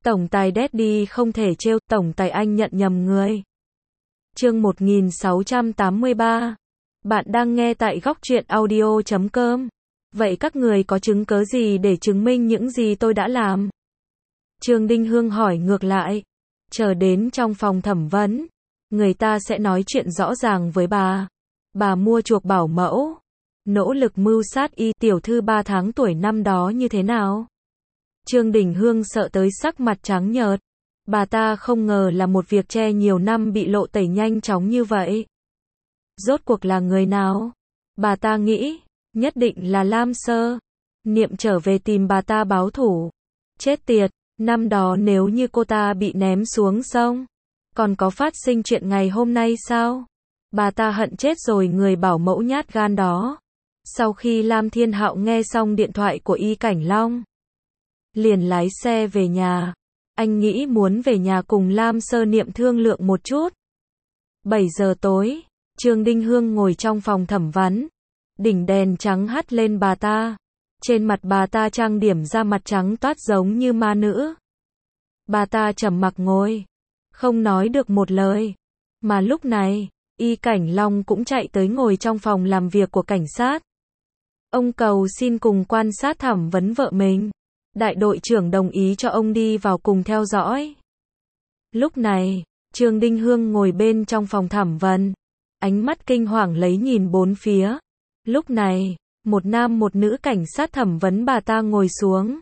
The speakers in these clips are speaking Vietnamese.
Tổng tài Daddy không thể trêu, tổng tài anh nhận nhầm người. Chương 1683. Bạn đang nghe tại góc truyện audio.com. Vậy các người có chứng cớ gì để chứng minh những gì tôi đã làm? Trương Đinh Hương hỏi ngược lại. Chờ đến trong phòng thẩm vấn, người ta sẽ nói chuyện rõ ràng với bà. Bà mua chuộc bảo mẫu, nỗ lực mưu sát y tiểu thư 3 tháng tuổi năm đó như thế nào? Trương Đỉnh Hương sợ tới sắc mặt trắng nhợt. Bà ta không ngờ là một việc che nhiều năm bị lộ tẩy nhanh chóng như vậy. Rốt cuộc là người nào? Bà ta nghĩ, nhất định là Lam Sơ Niệm trở về tìm bà ta báo thủ. Chết tiệt, năm đó nếu như cô ta bị ném xuống sông, còn có phát sinh chuyện ngày hôm nay sao? Bà ta hận chết rồi người bảo mẫu nhát gan đó. Sau khi Lam Thiên Hạo nghe xong điện thoại của Y Cảnh Long, liền lái xe về nhà. Anh nghĩ muốn về nhà cùng Lam Sơ Niệm thương lượng một chút. 7 giờ tối, Trương Đinh Hương ngồi trong phòng thẩm vấn. Đỉnh đèn trắng hắt lên bà ta. Trên mặt bà ta trang điểm ra mặt trắng toát giống như ma nữ. Bà ta trầm mặc ngồi, không nói được một lời. Mà lúc này, Y Cảnh Long cũng chạy tới ngồi trong phòng làm việc của cảnh sát. Ông cầu xin cùng quan sát thẩm vấn vợ mình. Đại đội trưởng đồng ý cho ông đi vào cùng theo dõi. Lúc này, Trương Đinh Hương ngồi bên trong phòng thẩm vấn, ánh mắt kinh hoàng lấy nhìn bốn phía. Lúc này, một nam một nữ cảnh sát thẩm vấn bà ta ngồi xuống.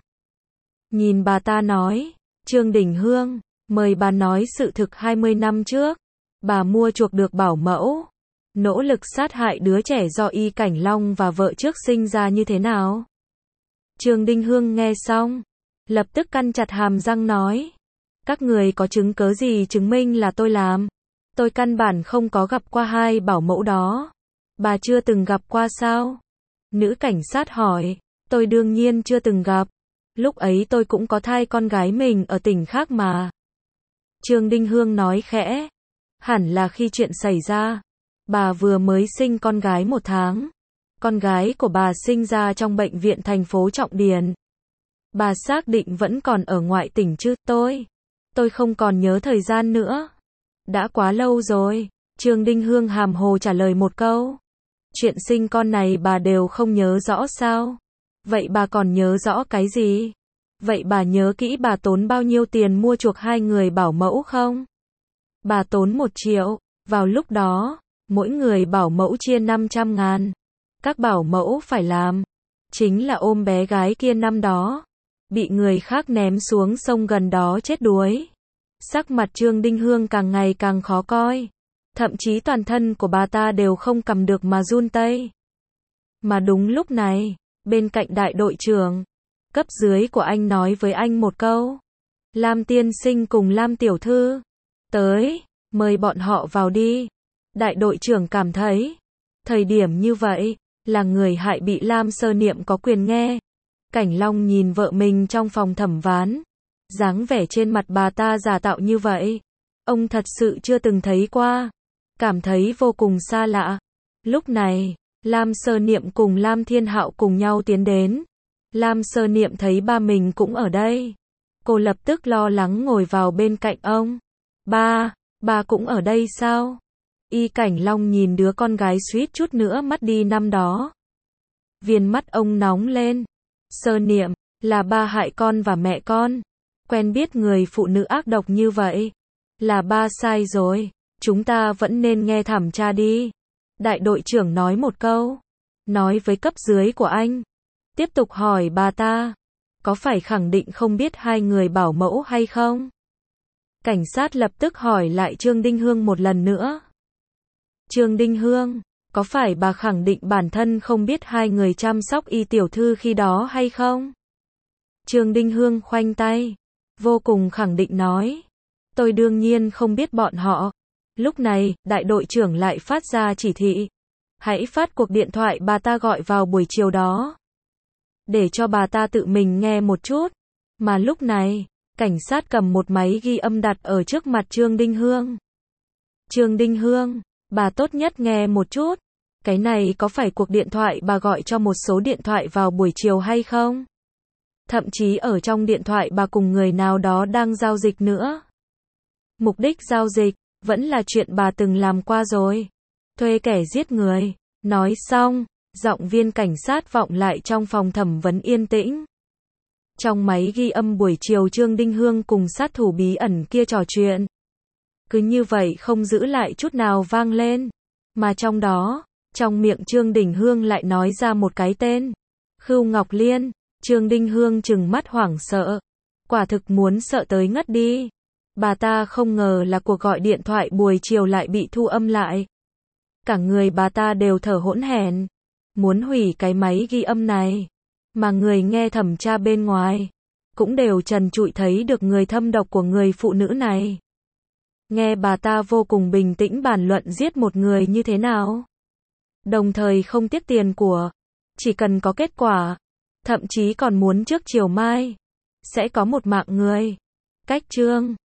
Nhìn bà ta nói, Trương Đỉnh Hương, mời bà nói sự thực 20 năm trước. Bà mua chuộc được bảo mẫu, nỗ lực sát hại đứa trẻ do Y Cảnh Long và vợ trước sinh ra như thế nào? Trương Đinh Hương nghe xong, lập tức căn chặt hàm răng nói. Các người có chứng cớ gì chứng minh là tôi làm? Tôi căn bản không có gặp qua hai bảo mẫu đó. Bà chưa từng gặp qua sao? Nữ cảnh sát hỏi. Tôi đương nhiên chưa từng gặp. Lúc ấy tôi cũng có thai con gái mình ở tỉnh khác mà. Trương Đinh Hương nói khẽ. Hẳn là khi chuyện xảy ra, bà vừa mới sinh con gái 1 tháng. Con gái của bà sinh ra trong bệnh viện thành phố Trọng Điền. Bà xác định vẫn còn ở ngoại tỉnh chứ? Tôi không còn nhớ thời gian nữa. Đã quá lâu rồi. Trương Đinh Hương hàm hồ trả lời một câu. Chuyện sinh con này bà đều không nhớ rõ sao? Vậy bà còn nhớ rõ cái gì? Vậy bà nhớ kỹ bà tốn bao nhiêu tiền mua chuộc hai người bảo mẫu không? Bà tốn 1 triệu. Vào lúc đó, mỗi người bảo mẫu chia 500.000. Các bảo mẫu phải làm, chính là ôm bé gái kia năm đó, bị người khác ném xuống sông gần đó chết đuối. Sắc mặt Trương Đinh Hương càng ngày càng khó coi. Thậm chí toàn thân của bà ta đều không cầm được mà run tay. Mà đúng lúc này, bên cạnh đại đội trưởng, cấp dưới của anh nói với anh một câu. Lam tiên sinh cùng Lam tiểu thư, tới, mời bọn họ vào đi. Đại đội trưởng cảm thấy, thời điểm như vậy, là người hại bị Lam Sơ Niệm có quyền nghe. Cảnh Long nhìn vợ mình trong phòng thẩm vấn, dáng vẻ trên mặt bà ta giả tạo như vậy, ông thật sự chưa từng thấy qua, cảm thấy vô cùng xa lạ. Lúc này, Lam Sơ Niệm cùng Lam Thiên Hạo cùng nhau tiến đến. Lam Sơ Niệm thấy ba mình cũng ở đây, cô lập tức lo lắng ngồi vào bên cạnh ông. Ba cũng ở đây sao? Y Cảnh Long nhìn đứa con gái suýt chút nữa mất đi năm đó. Viền mắt ông nóng lên. Sơ Niệm, là ba hại con và mẹ con. Quen biết người phụ nữ ác độc như vậy. Là ba sai rồi. Chúng ta vẫn nên nghe thẩm tra đi. Đại đội trưởng nói một câu. Nói với cấp dưới của anh. Tiếp tục hỏi bà ta. Có phải khẳng định không biết hai người bảo mẫu hay không? Cảnh sát lập tức hỏi lại Trương Đinh Hương một lần nữa. Trương Đinh Hương, có phải bà khẳng định bản thân không biết hai người chăm sóc Y tiểu thư khi đó hay không? Trương Đinh Hương khoanh tay, vô cùng khẳng định nói. Tôi đương nhiên không biết bọn họ. Lúc này, đại đội trưởng lại phát ra chỉ thị. Hãy phát cuộc điện thoại bà ta gọi vào buổi chiều đó. Để cho bà ta tự mình nghe một chút. Mà lúc này, cảnh sát cầm một máy ghi âm đặt ở trước mặt Trương Đinh Hương. Trương Đinh Hương, bà tốt nhất nghe một chút. Cái này có phải cuộc điện thoại bà gọi cho một số điện thoại vào buổi chiều hay không? Thậm chí ở trong điện thoại bà cùng người nào đó đang giao dịch nữa. Mục đích giao dịch vẫn là chuyện bà từng làm qua rồi. Thuê kẻ giết người. Nói xong, giọng viên cảnh sát vọng lại trong phòng thẩm vấn yên tĩnh. Trong máy ghi âm buổi chiều Trương Đinh Hương cùng sát thủ bí ẩn kia trò chuyện. Cứ như vậy không giữ lại chút nào vang lên. Mà trong đó, trong miệng Trương Đinh Hương lại nói ra một cái tên. Khưu Ngọc Liên. Trương Đinh Hương trừng mắt hoảng sợ. Quả thực muốn sợ tới ngất đi. Bà ta không ngờ là cuộc gọi điện thoại buổi chiều lại bị thu âm lại. Cả người bà ta đều thở hổn hển, muốn hủy cái máy ghi âm này. Mà người nghe thẩm tra bên ngoài cũng đều trần trụi thấy được người thâm độc của người phụ nữ này. Nghe bà ta vô cùng bình tĩnh bàn luận giết một người như thế nào. Đồng thời không tiếc tiền của, chỉ cần có kết quả. Thậm chí còn muốn trước chiều mai sẽ có một mạng người. Cách Trương